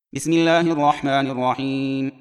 بسم الله الرحمن الرحيم.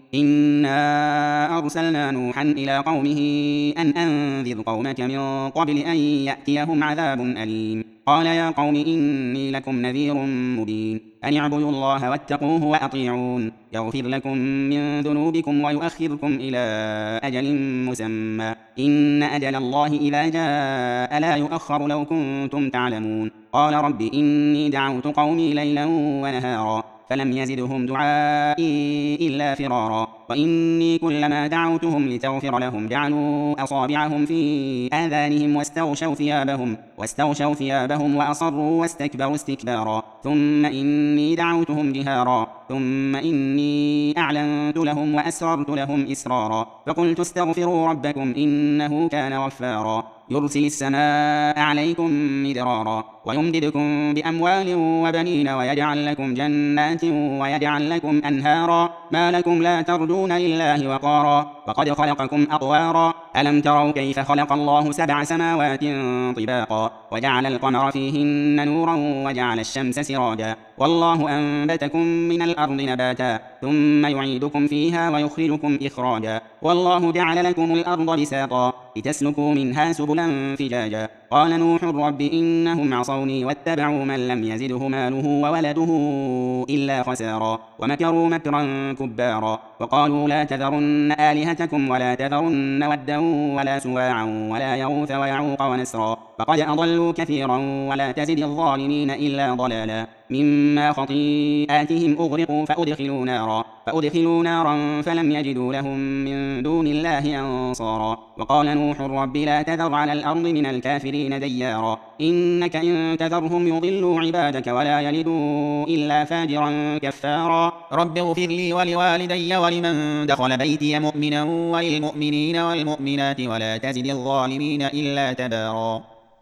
إنا أرسلنا نوحا إلى قومه أن أنذر قومك من قبل أن يأتيهم عذاب أليم. قال يا قوم إني لكم نذير مبين أن اعبدوا الله واتقوه وأطيعون يغفر لكم من ذنوبكم ويؤخركم إلى أجل مسمى إن أجل الله إذا جاء لا يؤخر لو كنتم تعلمون. قال رب إني دعوت قومي ليلا ونهارا فلم يزدهم دعائي إلا فرارا وإني كلما دعوتهم لتغفر لهم جعلوا أصابعهم في آذانهم واستغشوا ثيابهم وأصروا واستكبروا استكبارا ثم إني دعوتهم جهارا ثم إني أعلنت لهم وأسررت لهم إسرارا فقلت استغفروا ربكم إنه كان غفارا يرسل السماء عليكم مدرارا ويمددكم بأموال وبنين ويجعل لكم جنات ويجعل لكم أنهارا ما لكم لا ترجون لله وقارا وقد خلقكم أطوارا ألم تروا كيف خلق الله 7 سماوات طباقا وجعل القمر فيهن نورا وجعل الشمس سراجا والله أنبتكم من الأرض نباتا ثم يعيدكم فيها ويخرجكم إخراجا والله جعل لكم الأرض بساطا لتسلكوا منها سبلا فجاجا قال نوح رب إنهم عصوني واتبعوا من لم يزده ماله وولده إلا خسارا ومكروا مكرا كبارا وقالوا لا تذرن آلهتكم ولا تذرن ودا ولا سواعا ولا يغوث ويعوق ونسرا فقد أضلوا كثيرا ولا تزد الظالمين إلا ضلالا مما خطيئاتهم أغرقوا فأدخلوا نارا فلم يجدوا لهم من دون الله أنصارا وقال نوح رب لا تذر على الأرض من الكافرين ديارا إنك إن تذرهم يضلوا عبادك ولا يلدوا إلا فاجرا كفارا رب اغفر لي ولوالدي ولمن دخل بيتي مؤمنا وللمؤمنين والمؤمنات ولا تزد الظالمين إلا تبارا